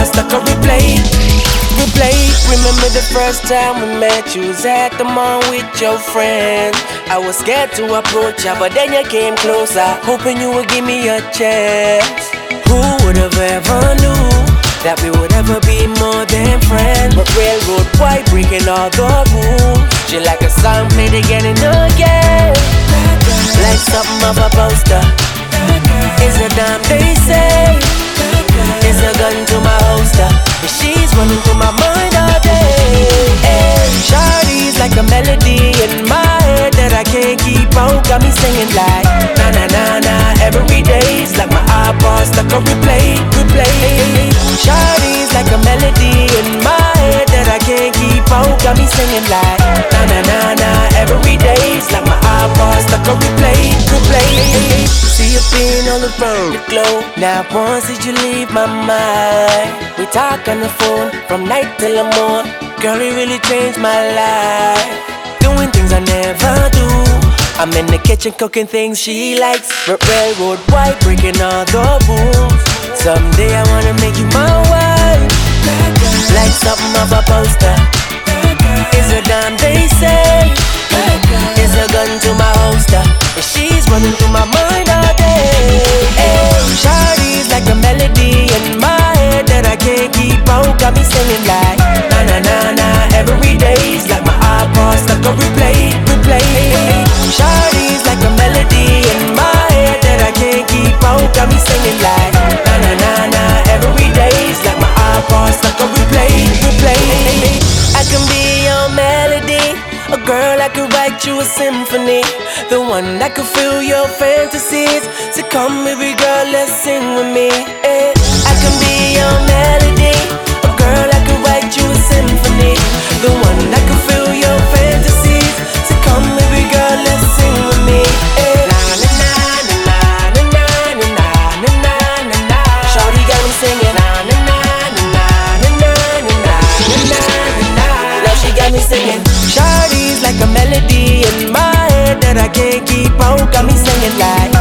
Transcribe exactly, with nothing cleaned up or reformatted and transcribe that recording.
stuck on replay. Replay. Remember the first time we met, you was at the mall with your friends. I was scared to approach ya, but then you came closer, hoping you would give me a chance. Who would have ever knew that we would ever be more than friends? But railroad boy breaking all the rules. She like a song played again and again, like something of a poster. It's a damn they say, it's a gun to my holster, and she's running through my mind all day. Hey, shawty's like a melody in my head that I can't keep out. Got me singing like na na na na every day's like my iPod stuck on replay, replay. Shawty's like a melody in my head that I can't keep out. Got me singing like na na na na every day's like my iPod stuck on replay, replay. See you being on the phone, the glow. Now once did you leave my mind? We talk on the phone from night till the morning. Girl, it really changed my life. Doing things I never do. I'm in the kitchen cooking things she likes. R- railroad white breaking all the rules. Someday I wanna make you my wife, like something of a poster. It's a damn they say, it's a gun to my holster, and she's running through my mind all day. Hey, shawty's like a melody in my head that I can't keep out. Got me singing like na na na na every day's like my iPod stuck on replay, replay. Shawty's like a melody in my head that I can't keep out. Got me singing like na na na na every day's like my iPod stuck on replay, replay. I can be your melody, a girl that could write you a symphony, the one that could fill your fantasies. So come baby girl, let's sing with me. Eh. I can be your melody, a girl that could write you a symphony, the one that could fill your fantasies. So come baby girl, let's sing with me. Eh. Na na na na na na na na na na na. Shawty got me singing na na na na na na na na na na. Now she got me singing. Shawty's like a melody in my head that I can't keep out. Got me singing like